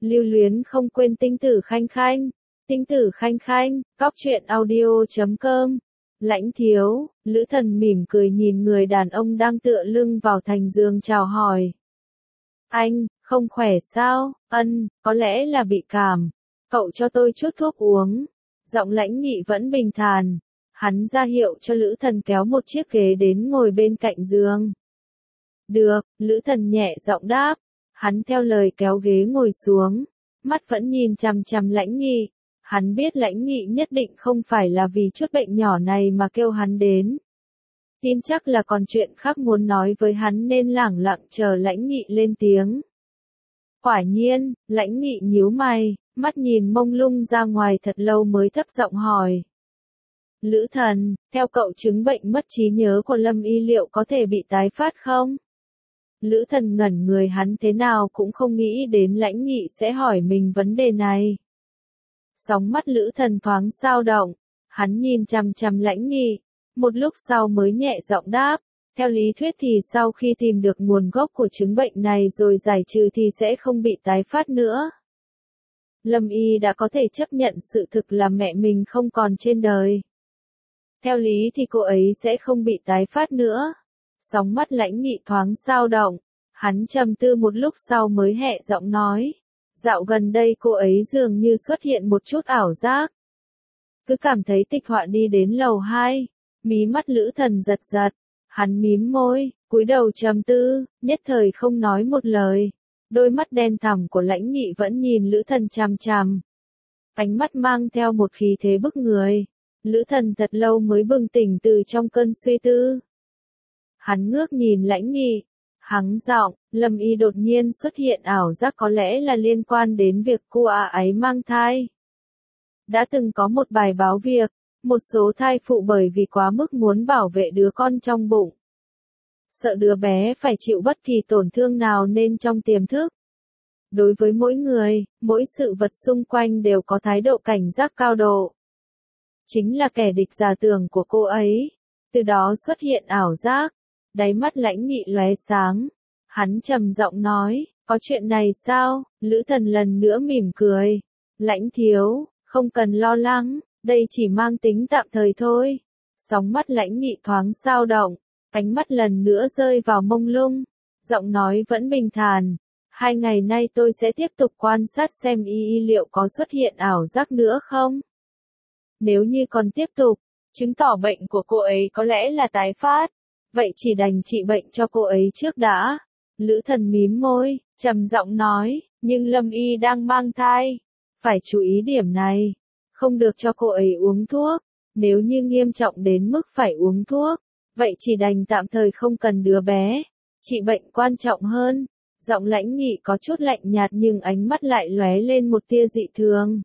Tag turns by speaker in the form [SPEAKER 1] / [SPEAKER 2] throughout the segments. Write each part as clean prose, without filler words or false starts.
[SPEAKER 1] Lưu luyến không quên tinh tử khanh khanh. Tinh tử khanh khanh, cóc truyện audio.com. Lãnh thiếu, Lữ Thần mỉm cười nhìn người đàn ông đang tựa lưng vào thành giường chào hỏi. Anh, không khỏe sao? Có lẽ là bị cảm. Cậu cho tôi chút thuốc uống. Giọng Lãnh Nghị vẫn bình thản. Hắn ra hiệu cho Lữ Thần kéo một chiếc ghế đến ngồi bên cạnh giường. Được, Lữ Thần nhẹ giọng đáp. Hắn theo lời kéo ghế ngồi xuống. Mắt vẫn nhìn chằm chằm Lãnh Nghị. Hắn biết Lãnh Nghị nhất định không phải là vì chút bệnh nhỏ này mà kêu hắn đến. Tin chắc là còn chuyện khác muốn nói với hắn nên lẳng lặng chờ Lãnh Nghị lên tiếng. Quả nhiên, Lãnh Nghị nhíu mày, mắt nhìn mông lung ra ngoài thật lâu mới thấp giọng hỏi. Lữ Thần, theo cậu chứng bệnh mất trí nhớ của Lâm Y liệu có thể bị tái phát không? Lữ Thần ngẩn người, hắn thế nào cũng không nghĩ đến Lãnh Nghị sẽ hỏi mình vấn đề này. Sóng mắt Lữ Thần thoáng dao động, hắn nhìn chằm chằm Lãnh Nghị, một lúc sau mới nhẹ giọng đáp, theo lý thuyết thì sau khi tìm được nguồn gốc của chứng bệnh này rồi giải trừ thì sẽ không bị tái phát nữa. Lâm Y đã có thể chấp nhận sự thực là mẹ mình không còn trên đời. Theo lý thì cô ấy sẽ không bị tái phát nữa. Sóng mắt Lãnh Nghị thoáng dao động, hắn trầm tư một lúc sau mới hẹ giọng nói. Dạo gần đây cô ấy dường như xuất hiện một chút ảo giác. Cứ cảm thấy tịch họa đi đến lầu 2, mí mắt Lữ Thần giật giật, hắn mím môi, cúi đầu trầm tư, nhất thời không nói một lời. Đôi mắt đen thẳm của Lãnh Nghị vẫn nhìn Lữ Thần chằm chằm. Ánh mắt mang theo một khí thế bức người. Lữ Thần thật lâu mới bừng tỉnh từ trong cơn suy tư. Hắn ngước nhìn Lãnh Nghị. Hắng giọng, Lâm Y đột nhiên xuất hiện ảo giác có lẽ là liên quan đến việc cô ấy mang thai. Đã từng có một bài báo việc, một số thai phụ bởi vì quá mức muốn bảo vệ đứa con trong bụng. Sợ đứa bé phải chịu bất kỳ tổn thương nào nên trong tiềm thức. Đối với mỗi người, mỗi sự vật xung quanh đều có thái độ cảnh giác cao độ. Chính là kẻ địch giả tưởng của cô ấy. Từ đó xuất hiện ảo giác. Đáy mắt Lãnh Nghị lóe sáng. Hắn trầm giọng nói, có chuyện này sao? Lữ Thần lần nữa mỉm cười. Lãnh thiếu, không cần lo lắng, đây chỉ mang tính tạm thời thôi. Sóng mắt Lãnh Nghị thoáng dao động, ánh mắt lần nữa rơi vào mông lung. Giọng nói vẫn bình thản. 2 ngày nay tôi sẽ tiếp tục quan sát xem y liệu có xuất hiện ảo giác nữa không? Nếu như còn tiếp tục, chứng tỏ bệnh của cô ấy có lẽ là tái phát. Vậy chỉ đành trị bệnh cho cô ấy trước đã. Lữ Thần mím môi, trầm giọng nói, nhưng Lâm Y đang mang thai. Phải chú ý điểm này. Không được cho cô ấy uống thuốc. Nếu như nghiêm trọng đến mức phải uống thuốc, vậy chỉ đành tạm thời không cần đứa bé. Trị bệnh quan trọng hơn. Giọng Lãnh Nghị có chút lạnh nhạt nhưng ánh mắt lại lóe lên một tia dị thường.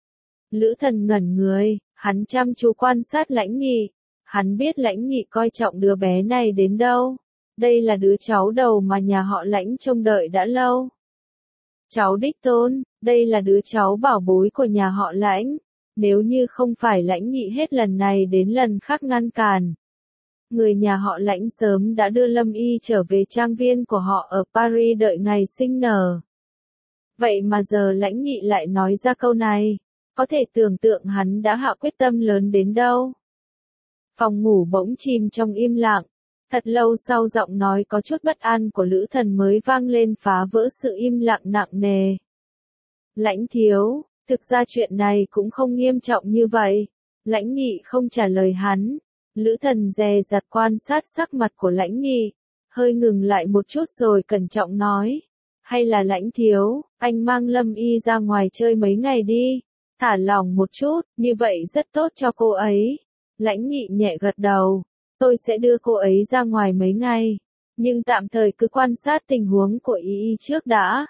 [SPEAKER 1] Lữ Thần ngẩn người, hắn chăm chú quan sát Lãnh Nghị. Hắn biết Lãnh Nghị coi trọng đứa bé này đến đâu. Đây là đứa cháu đầu mà nhà họ Lãnh trông đợi đã lâu. Cháu đích tôn, đây là đứa cháu bảo bối của nhà họ Lãnh. Nếu như không phải Lãnh Nghị hết lần này đến lần khác ngăn cản, người nhà họ Lãnh sớm đã đưa Lâm Y trở về trang viên của họ ở Paris đợi ngày sinh nở. Vậy mà giờ Lãnh Nghị lại nói ra câu này, có thể tưởng tượng hắn đã hạ quyết tâm lớn đến đâu. Phòng ngủ bỗng chìm trong im lặng, thật lâu sau giọng nói có chút bất an của Lữ Thần mới vang lên phá vỡ sự im lặng nặng nề. Lãnh thiếu, thực ra chuyện này cũng không nghiêm trọng như vậy. Lãnh Nghị không trả lời hắn. Lữ Thần dè dặt quan sát sắc mặt của Lãnh Nghị, hơi ngừng lại một chút rồi cẩn trọng nói. Hay là Lãnh thiếu, anh mang Lâm Y ra ngoài chơi mấy ngày đi. Thả lỏng một chút, như vậy rất tốt cho cô ấy. Lãnh Nghị nhẹ gật đầu. Tôi sẽ đưa cô ấy ra ngoài mấy ngày. Nhưng tạm thời cứ quan sát tình huống của y trước đã.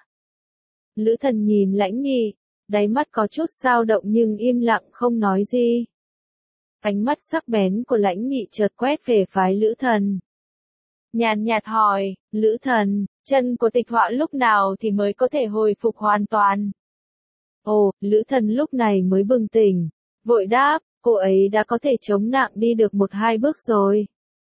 [SPEAKER 1] Lữ Thần nhìn Lãnh Nghị, đáy mắt có chút dao động nhưng im lặng không nói gì. Ánh mắt sắc bén của Lãnh Nghị chợt quét về phái Lữ Thần. Nhàn nhạt hỏi, Lữ Thần, chân của tịch họa lúc nào thì mới có thể hồi phục hoàn toàn? Ồ, Lữ Thần lúc này mới bừng tỉnh, vội đáp, cô ấy đã có thể chống nặng đi được 1-2 bước rồi.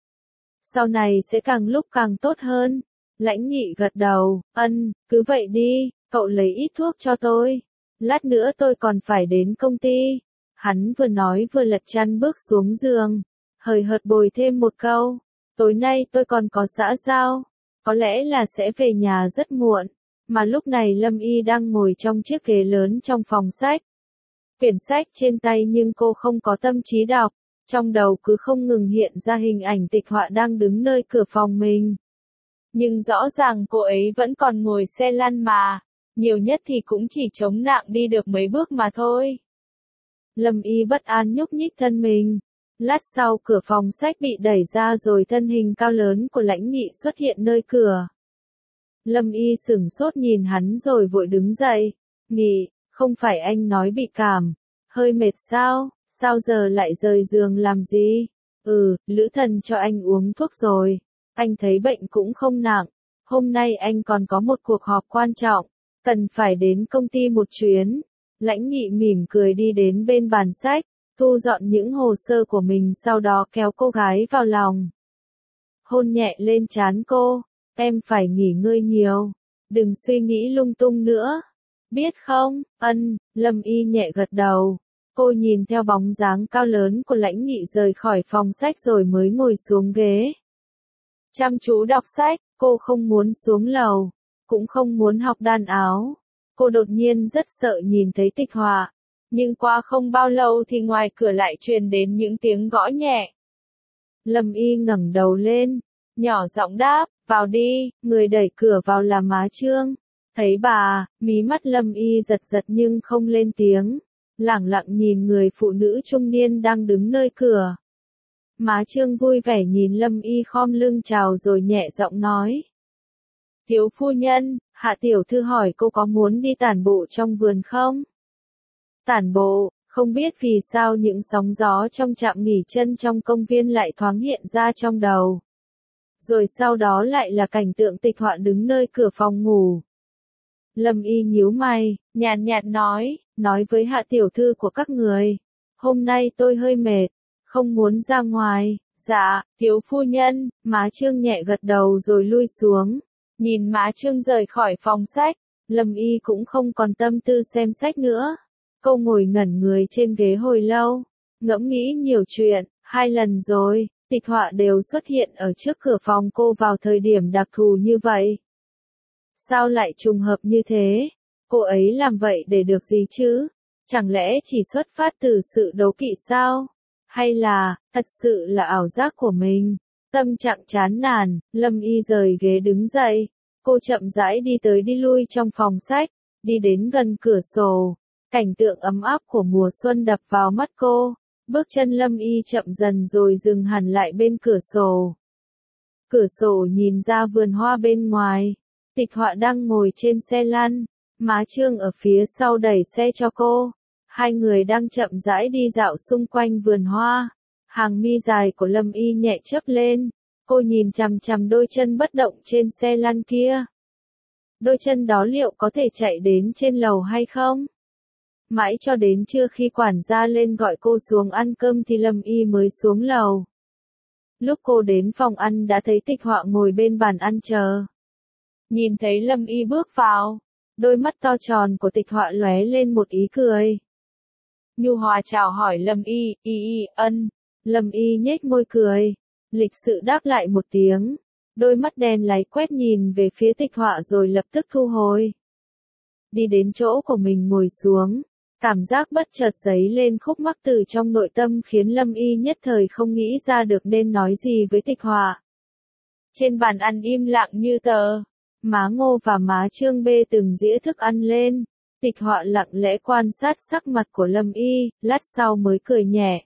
[SPEAKER 1] Sau này sẽ càng lúc càng tốt hơn. Lãnh Nghị gật đầu, cứ vậy đi, cậu lấy ít thuốc cho tôi. Lát nữa tôi còn phải đến công ty. Hắn vừa nói vừa lật chăn bước xuống giường. Hời hợt bồi thêm một câu. Tối nay tôi còn có xã giao. Có lẽ là sẽ về nhà rất muộn. Mà lúc này Lâm Y đang ngồi trong chiếc ghế lớn trong phòng sách. Quyển sách trên tay nhưng cô không có tâm trí đọc. Trong đầu cứ không ngừng hiện ra hình ảnh Tịch Họa đang đứng nơi cửa phòng mình. Nhưng rõ ràng cô ấy vẫn còn ngồi xe lăn mà. Nhiều nhất thì cũng chỉ chống nặng đi được mấy bước mà thôi. Lâm Y bất an nhúc nhích thân mình. Lát sau cửa phòng sách bị đẩy ra rồi thân hình cao lớn của Lãnh Nghị xuất hiện nơi cửa. Lâm Y sửng sốt nhìn hắn rồi vội đứng dậy. Nghị, không phải anh nói bị cảm, hơi mệt sao, sao giờ lại rời giường làm gì? Lữ thần cho anh uống thuốc rồi, anh thấy bệnh cũng không nặng, hôm nay anh còn có một cuộc họp quan trọng, cần phải đến công ty một chuyến. Lãnh Nghị mỉm cười đi đến bên bàn sách, thu dọn những hồ sơ của mình sau đó kéo cô gái vào lòng. Hôn nhẹ lên trán cô, em phải nghỉ ngơi nhiều, đừng suy nghĩ lung tung nữa. Biết không, Lâm Y nhẹ gật đầu. Cô nhìn theo bóng dáng cao lớn của Lãnh Nghị rời khỏi phòng sách rồi mới ngồi xuống ghế. Chăm chú đọc sách, cô không muốn xuống lầu, cũng không muốn học đan áo. Cô đột nhiên rất sợ nhìn thấy Tịch Họa. Nhưng qua không bao lâu thì ngoài cửa lại truyền đến những tiếng gõ nhẹ. Lâm Y ngẩng đầu lên, nhỏ giọng đáp, vào đi, người đẩy cửa vào là má Trương. Thấy bà, mí mắt Lâm Y giật giật nhưng không lên tiếng, lẳng lặng nhìn người phụ nữ trung niên đang đứng nơi cửa. Má Trương vui vẻ nhìn Lâm Y khom lưng chào rồi nhẹ giọng nói. Thiếu phu nhân, Hạ tiểu thư hỏi cô có muốn đi tản bộ trong vườn không? Tản bộ, không biết vì sao những sóng gió trong trạm nghỉ chân trong công viên lại thoáng hiện ra trong đầu. Rồi sau đó lại là cảnh tượng Tịch Họa đứng nơi cửa phòng ngủ. Lâm Y nhíu mày, nhàn nhạt nói với Hạ tiểu thư của các người. Hôm nay tôi hơi mệt, không muốn ra ngoài. Dạ, thiếu phu nhân, má Trương nhẹ gật đầu rồi lui xuống. Nhìn má Trương rời khỏi phòng sách, Lâm Y cũng không còn tâm tư xem sách nữa. Cô ngồi ngẩn người trên ghế hồi lâu, ngẫm nghĩ nhiều chuyện, 2 lần rồi, Tịch Họa đều xuất hiện ở trước cửa phòng cô vào thời điểm đặc thù như vậy. Sao lại trùng hợp như thế? Cô ấy làm vậy để được gì chứ? Chẳng lẽ chỉ xuất phát từ sự đố kỵ sao? Hay là, thật sự là ảo giác của mình? Tâm trạng chán nản, Lâm Y rời ghế đứng dậy. Cô chậm rãi đi tới đi lui trong phòng sách, đi đến gần cửa sổ. Cảnh tượng ấm áp của mùa xuân đập vào mắt cô. Bước chân Lâm Y chậm dần rồi dừng hẳn lại bên cửa sổ. Cửa sổ nhìn ra vườn hoa bên ngoài. Tịch Họa đang ngồi trên xe lăn. Má Trương ở phía sau đẩy xe cho cô. Hai người đang chậm rãi đi dạo xung quanh vườn hoa. Hàng mi dài của Lâm Y nhẹ chớp lên. Cô nhìn chằm chằm đôi chân bất động trên xe lăn kia. Đôi chân đó liệu có thể chạy đến trên lầu hay không? Mãi cho đến trưa khi quản gia lên gọi cô xuống ăn cơm thì Lâm Y mới xuống lầu. Lúc cô đến phòng ăn đã thấy Tịch Họa ngồi bên bàn ăn chờ. Nhìn thấy Lâm Y bước vào, đôi mắt to tròn của Tịch Họa lóe lên một ý cười. Nhu hòa chào hỏi Lâm Y, Lâm Y nhếch môi cười, lịch sự đáp lại một tiếng. Đôi mắt đen láy quét nhìn về phía Tịch Họa rồi lập tức thu hồi. Đi đến chỗ của mình ngồi xuống. Cảm giác bất chợt dấy lên khúc mắc từ trong nội tâm khiến Lâm Y nhất thời không nghĩ ra được nên nói gì với Tịch Họa. Trên bàn ăn im lặng như tờ. Má Ngô và má Trương bê từng dĩa thức ăn lên. Tịch Họa lặng lẽ quan sát sắc mặt của Lâm Y, lát sau mới cười nhẹ.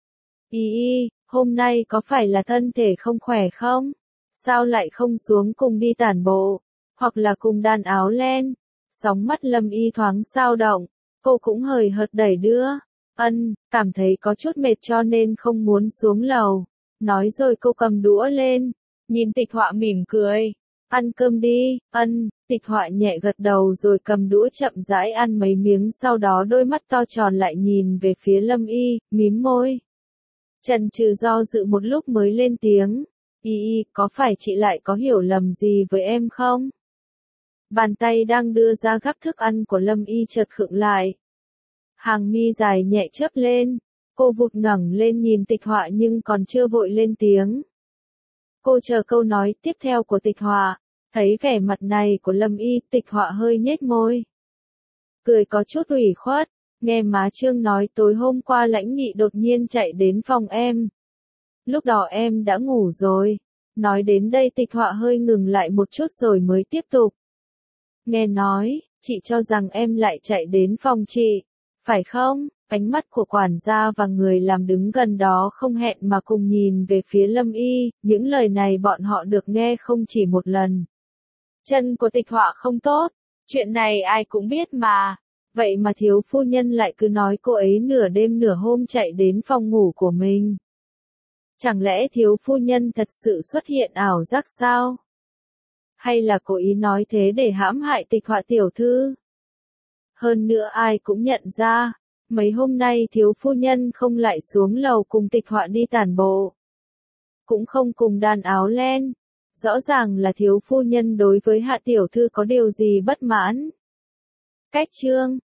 [SPEAKER 1] Y, hôm nay có phải là thân thể không khỏe không? Sao lại không xuống cùng đi tản bộ? Hoặc là cùng đan áo len? Sóng mắt Lâm Y thoáng dao động. Cô cũng hời hợt đẩy đưa. Cảm thấy có chút mệt cho nên không muốn xuống lầu. Nói rồi cô cầm đũa lên. Nhìn Tịch Họa mỉm cười. Ăn cơm đi, Tịch Họa nhẹ gật đầu rồi cầm đũa chậm rãi ăn mấy miếng sau đó đôi mắt to tròn lại nhìn về phía Lâm Y, mím môi. Chần chừ do dự một lúc mới lên tiếng. Y, có phải chị lại có hiểu lầm gì với em không? Bàn tay đang đưa ra gắp thức ăn của Lâm Y chợt khựng lại. Hàng mi dài nhẹ chớp lên, cô vụt ngẩng lên nhìn Tịch Họa nhưng còn chưa vội lên tiếng. Cô chờ câu nói tiếp theo của Tịch Họa, thấy vẻ mặt này của Lâm Y, Tịch Họa hơi nhếch môi. Cười có chút ủy khuất, nghe má Trương nói tối hôm qua Lãnh Nghị đột nhiên chạy đến phòng em. Lúc đó em đã ngủ rồi. Nói đến đây Tịch Họa hơi ngừng lại một chút rồi mới tiếp tục. Nghe nói, chị cho rằng em lại chạy đến phòng chị, phải không? Ánh mắt của quản gia và người làm đứng gần đó không hẹn mà cùng nhìn về phía Lâm Y, những lời này bọn họ được nghe không chỉ một lần. Chân của Tịch Họa không tốt, chuyện này ai cũng biết mà. Vậy mà thiếu phu nhân lại cứ nói cô ấy nửa đêm nửa hôm chạy đến phòng ngủ của mình. Chẳng lẽ thiếu phu nhân thật sự xuất hiện ảo giác sao? Hay là cố ý nói thế để hãm hại Tịch Họa tiểu thư? Hơn nữa ai cũng nhận ra, mấy hôm nay thiếu phu nhân không lại xuống lầu cùng Tịch Họa đi tản bộ. Cũng không cùng đàn áo len. Rõ ràng là thiếu phu nhân đối với Hạ tiểu thư có điều gì bất mãn. Cách Trương,